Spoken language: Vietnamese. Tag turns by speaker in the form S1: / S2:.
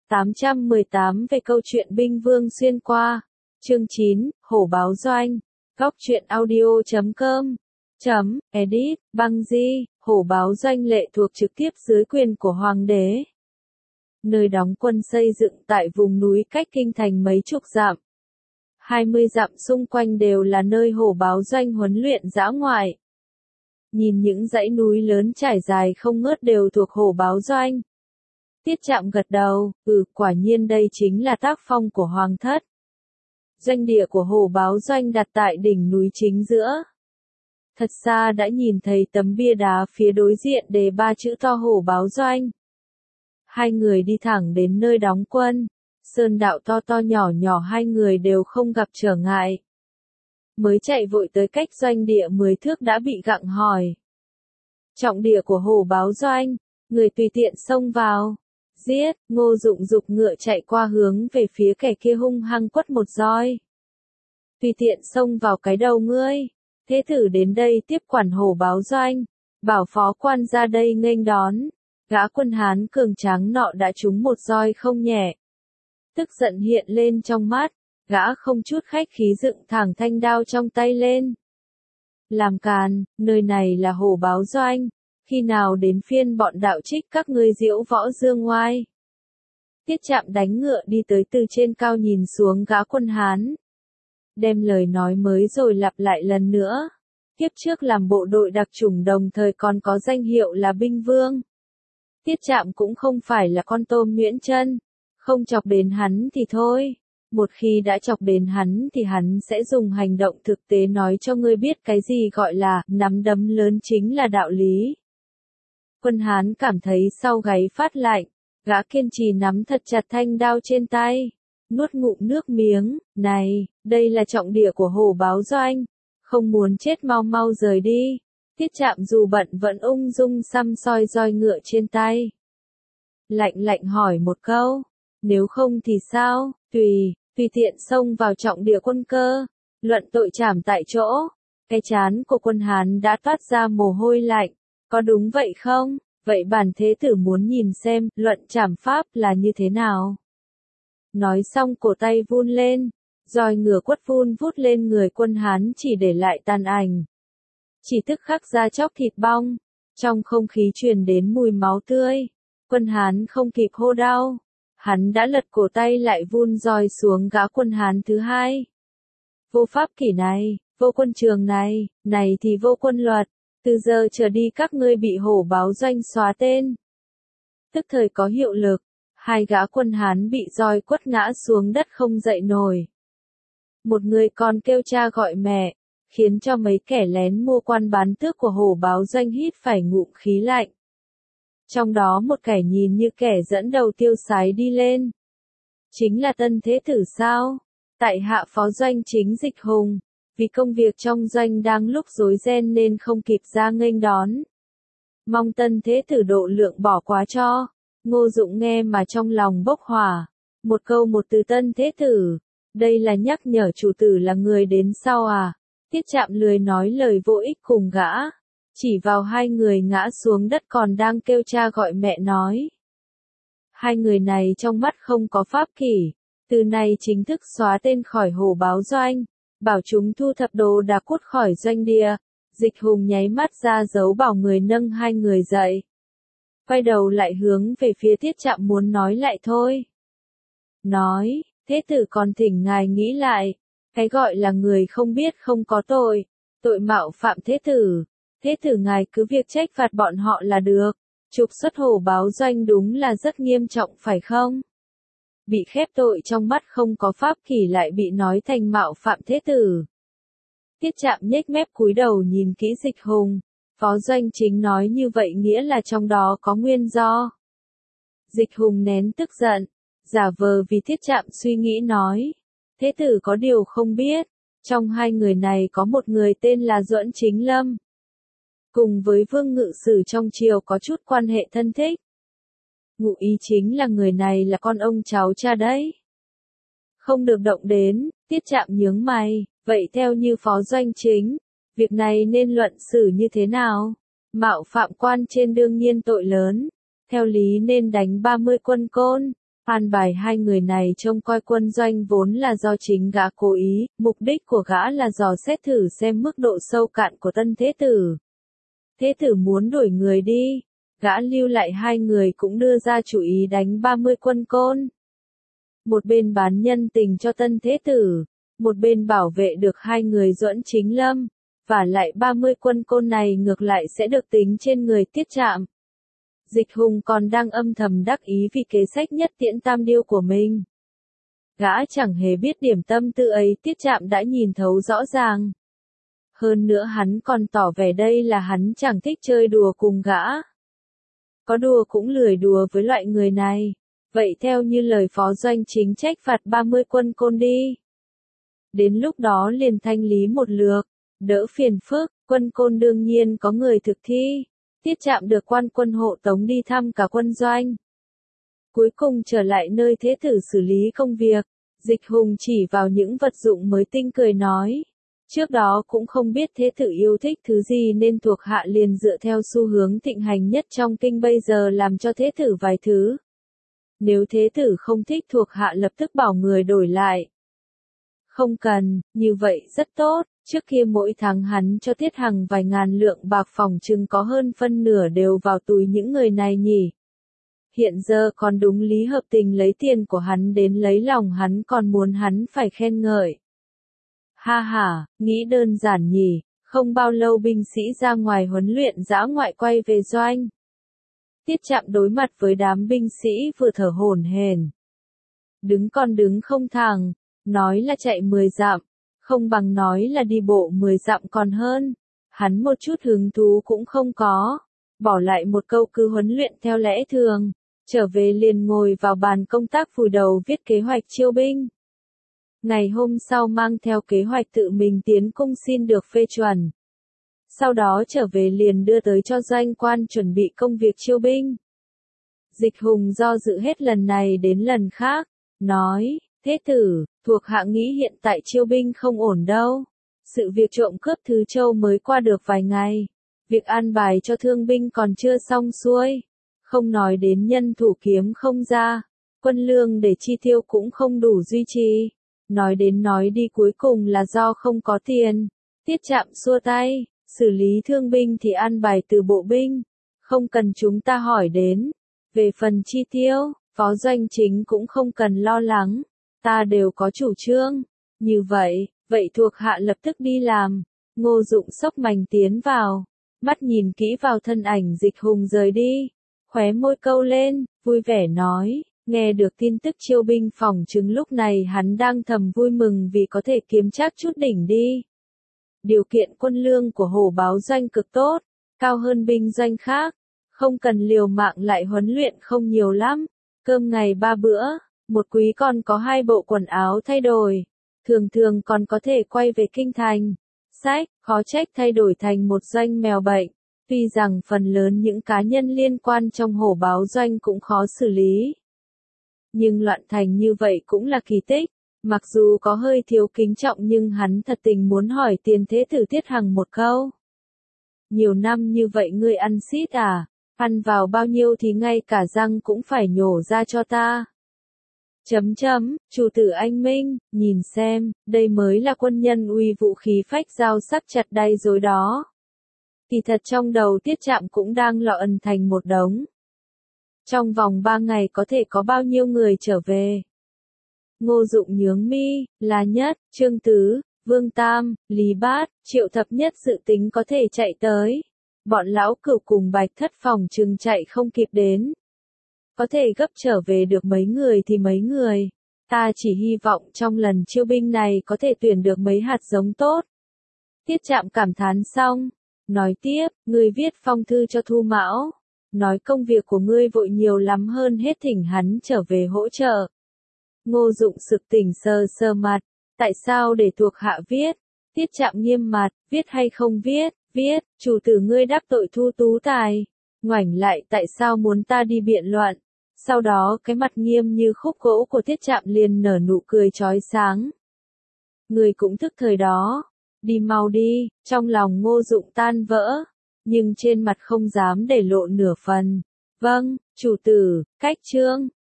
S1: 818 về câu chuyện binh vương xuyên qua. Chương 9, Hổ báo doanh. Góc truyện audio.com. Edit, Băng Di, Hổ báo doanh lệ thuộc trực tiếp dưới quyền của Hoàng đế. Nơi đóng quân xây dựng tại vùng núi cách kinh thành mấy chục dặm. 20 dặm xung quanh đều là nơi hổ báo doanh huấn luyện dã ngoại. Nhìn những dãy núi lớn trải dài không ngớt đều thuộc hổ báo doanh. Tiết Trạm gật đầu, quả nhiên đây chính là tác phong của Hoàng thất. Doanh địa của hổ báo doanh đặt tại đỉnh núi chính giữa. Thật xa đã nhìn thấy tấm bia đá phía đối diện đề 3 chữ to hổ báo doanh. Hai người đi thẳng đến nơi đóng quân. Sơn đạo to to nhỏ nhỏ hai người đều không gặp trở ngại. Mới chạy vội tới cách doanh địa 10 thước đã bị gặng hỏi. Trọng địa của hổ báo doanh, người tùy tiện xông vào. Giết, Ngô Dụng giục ngựa chạy qua hướng về phía kẻ kia hung hăng quất một roi. Tùy tiện xông vào cái đầu ngươi. Thế tử đến đây tiếp quản hổ báo doanh. Bảo phó quan ra đây nghênh đón. Gã quân Hán cường tráng nọ đã trúng một roi không nhẹ. Tức giận hiện lên trong mắt, gã không chút khách khí dựng thẳng thanh đao trong tay lên. Làm càn, nơi này là hổ báo doanh, khi nào đến phiên bọn đạo trích các ngươi diễu võ dương ngoai. Tiết Trạm đánh ngựa đi tới từ trên cao nhìn xuống gã quân Hán. Đem lời nói mới rồi lặp lại lần nữa. Kiếp trước làm bộ đội đặc chủng đồng thời còn có danh hiệu là binh vương. Tiết Trạm cũng không phải là con tôm nhuyễn chân. Không chọc đến hắn thì thôi. Một khi đã chọc đến hắn thì hắn sẽ dùng hành động thực tế nói cho ngươi biết cái gì gọi là nắm đấm lớn chính là đạo lý. Quân Hán cảm thấy sau gáy phát lạnh, gã kiên trì nắm thật chặt thanh đao trên tay, nuốt ngụm nước miếng, này, đây là trọng địa của hổ báo doanh, không muốn chết mau mau rời đi. Tiết Trạm dù bận vẫn ung dung xăm soi roi ngựa trên tay. Lạnh lạnh hỏi một câu. Nếu không thì sao, tùy tiện xông vào trọng địa quân cơ, luận tội trảm tại chỗ. Cái trán của quân Hán đã toát ra mồ hôi lạnh, có đúng vậy không? Vậy bản thế tử muốn nhìn xem, luận trảm pháp là như thế nào. Nói xong cổ tay vun lên, roi ngựa quất vun vút lên người quân Hán chỉ để lại tàn ảnh. Chỉ tức khắc da chóc thịt bong, trong không khí truyền đến mùi máu tươi, quân Hán không kịp hô đau. Hắn đã lật cổ tay lại vun roi xuống gã quân Hán thứ hai. Vô pháp kỷ này, vô quân trường này, này thì vô quân luật, từ giờ trở đi các ngươi bị hổ báo doanh xóa tên. Tức thời có hiệu lực, hai gã quân Hán bị roi quất ngã xuống đất không dậy nổi. Một người còn kêu cha gọi mẹ, khiến cho mấy kẻ lén mua quan bán tước của hổ báo doanh hít phải ngụm khí lạnh. Trong đó một kẻ nhìn như kẻ dẫn đầu tiêu sái đi lên. Chính là tân thế tử sao? Tại hạ phó doanh chính Dịch Hùng, vì công việc trong doanh đang lúc rối ren nên không kịp ra nghênh đón. Mong tân thế tử độ lượng bỏ quá cho. Ngô Dụng nghe mà trong lòng bốc hỏa. Một câu một từ tân thế tử. Đây là nhắc nhở chủ tử là người đến sau à? Tiết Trạm lười nói lời vô ích cùng gã. Chỉ vào hai người ngã xuống đất còn đang kêu cha gọi mẹ nói. Hai người này trong mắt không có pháp kỷ, từ nay chính thức xóa tên khỏi hổ báo doanh, bảo chúng thu thập đồ đạc cút khỏi doanh địa. Dịch Hùng nháy mắt ra dấu bảo người nâng hai người dậy. Quay đầu lại hướng về phía Tiết Trạm muốn nói lại thôi. Nói, thế tử còn thỉnh ngài nghĩ lại, cái gọi là người không biết không có tội, tội mạo phạm thế tử. Thế tử ngài cứ việc trách phạt bọn họ là được. Trục xuất hổ báo doanh đúng là rất nghiêm trọng phải không? Bị khép tội trong mắt không có pháp kỷ lại bị nói thành mạo phạm thế tử. Tiết Trạm nhếch mép cúi đầu nhìn kỹ Dịch Hùng. Phó doanh chính nói như vậy nghĩa là trong đó có nguyên do. Dịch Hùng nén tức giận, giả vờ vì Tiết Trạm suy nghĩ nói. Thế tử có điều không biết, trong hai người này có một người tên là Duẫn Chính Lâm. Cùng với Vương Ngự Sử trong triều có chút quan hệ thân thích. Ngụ ý chính là người này là con ông cháu cha đấy. Không được động đến, Tiết Trạm nhướng mày, vậy theo như phó doanh chính, việc này nên luận xử như thế nào? Mạo phạm quan trên đương nhiên tội lớn, theo lý nên đánh 30 quân côn, An bài hai người này trông coi quân doanh vốn là do chính gã cố ý, mục đích của gã là dò xét thử xem mức độ sâu cạn của tân thế tử. Thế tử muốn đuổi người đi, gã lưu lại hai người cũng đưa ra chủ ý đánh 30 quân côn. Một bên bán nhân tình cho tân thế tử, một bên bảo vệ được hai người Duẫn Chính Lâm, và lại 30 quân côn này ngược lại sẽ được tính trên người Tiết Trạm. Dịch Hùng còn đang âm thầm đắc ý vì kế sách nhất tiễn tam điêu của mình. Gã chẳng hề biết điểm tâm tư ấy Tiết Trạm đã nhìn thấu rõ ràng. Hơn nữa hắn còn tỏ vẻ đây là hắn chẳng thích chơi đùa cùng gã. Có đùa cũng lười đùa với loại người này. Vậy theo như lời phó doanh chính trách phạt 30 quân côn đi. Đến lúc đó liền thanh lý một lượt, đỡ phiền phức, quân côn đương nhiên có người thực thi. Tiết Trạm được quan quân hộ tống đi thăm cả quân doanh. Cuối cùng trở lại nơi thế tử xử lý công việc, Dịch Hùng chỉ vào những vật dụng mới tinh cười nói. Trước đó cũng không biết thế tử yêu thích thứ gì nên thuộc hạ liền dựa theo xu hướng thịnh hành nhất trong kinh bây giờ làm cho thế tử vài thứ. Nếu thế tử không thích thuộc hạ lập tức bảo người đổi lại. Không cần, như vậy rất tốt, trước kia mỗi tháng hắn cho Tiết Hằng vài ngàn lượng bạc phòng chừng có hơn phân nửa đều vào túi những người này nhỉ. Hiện giờ còn đúng lý hợp tình lấy tiền của hắn đến lấy lòng hắn còn muốn hắn phải khen ngợi. Ha ha, nghĩ đơn giản nhỉ, không bao lâu binh sĩ ra ngoài huấn luyện dã ngoại quay về doanh. Tiết Trạm đối mặt với đám binh sĩ vừa thở hổn hển. Đứng còn đứng không thẳng, nói là chạy 10 dặm, không bằng nói là đi bộ 10 dặm còn hơn. Hắn một chút hứng thú cũng không có, bỏ lại một câu cứ huấn luyện theo lẽ thường, trở về liền ngồi vào bàn công tác vùi đầu viết kế hoạch chiêu binh. Ngày hôm sau mang theo kế hoạch tự mình tiến cung xin được phê chuẩn. Sau đó trở về liền đưa tới cho doanh quan chuẩn bị công việc chiêu binh. Dịch Hùng do dự hết lần này đến lần khác, nói, thế tử, thuộc hạ nghĩ hiện tại chiêu binh không ổn đâu. Sự việc trộm cướp Thứ Châu mới qua được vài ngày. Việc an bài cho thương binh còn chưa xong xuôi. Không nói đến nhân thủ kiếm không ra. Quân lương để chi tiêu cũng không đủ duy trì. Nói đến nói đi cuối cùng là do không có tiền. Tiết Trạm xua tay, xử lý thương binh thì an bài từ bộ binh. Không cần chúng ta hỏi đến. Về phần chi tiêu, phó doanh chính cũng không cần lo lắng. Ta đều có chủ trương. Như vậy thuộc hạ lập tức đi làm. Ngô Dụng xốc mành tiến vào. Mắt nhìn kỹ vào thân ảnh Dịch Hùng rời đi. Khóe môi câu lên, vui vẻ nói. Nghe được tin tức chiêu binh phỏng chứng lúc này hắn đang thầm vui mừng vì có thể kiếm trác chút đỉnh đi. Điều kiện quân lương của Hổ Báo doanh cực tốt, cao hơn binh doanh khác. Không cần liều mạng lại huấn luyện không nhiều lắm. Cơm ngày 3 bữa, một quý còn có 2 bộ quần áo thay đổi. Thường thường còn có thể quay về kinh thành. Sách, khó trách thay đổi thành một doanh mèo bệnh. Tuy rằng phần lớn những cá nhân liên quan trong Hổ Báo doanh cũng khó xử lý. Nhưng loạn thành như vậy cũng là kỳ tích. Mặc dù có hơi thiếu kính trọng nhưng hắn thật tình muốn hỏi tiền thế tử Tiết Hằng một câu. Nhiều năm như vậy ngươi ăn xít à? Ăn vào bao nhiêu thì ngay cả răng cũng phải nhổ ra cho ta. Chủ tử anh Minh, nhìn xem, đây mới là quân nhân uy vũ khí phách dao sắc chặt đay dối đó. Kỳ thật trong đầu Tiết Trạm cũng đang lọ ẩn thành một đống. Trong vòng 3 ngày có thể có bao nhiêu người trở về? Ngô Dụng nhướng mi, là Nhất, Trương Tứ, Vương Tam, Lý Bát, Triệu Thập Nhất dự tính có thể chạy tới. Bọn lão Cửu cùng Bạch Thất phòng chừng chạy không kịp đến. Có thể gấp trở về được mấy người thì mấy người. Ta chỉ hy vọng trong lần chiêu binh này có thể tuyển được mấy hạt giống tốt. Tiết Trạm cảm thán xong. Nói tiếp, ngươi viết phong thư cho Thu Mão. Nói công việc của ngươi vội nhiều lắm hơn hết thỉnh hắn trở về hỗ trợ. Ngô Dụng sực tỉnh sờ sờ mặt. Tại sao để thuộc hạ viết? Tiết Trạm nghiêm mặt, viết hay không viết? Viết, chủ tử ngươi đáp tội Thu Tú Tài. Ngoảnh lại tại sao muốn ta đi biện luận? Sau đó cái mặt nghiêm như khúc gỗ của Tiết Trạm liền nở nụ cười chói sáng. Ngươi cũng thức thời đó. Đi mau đi, trong lòng Ngô Dụng tan vỡ. Nhưng trên mặt không dám để lộ nửa phần. Vâng, chủ tử, cách chương.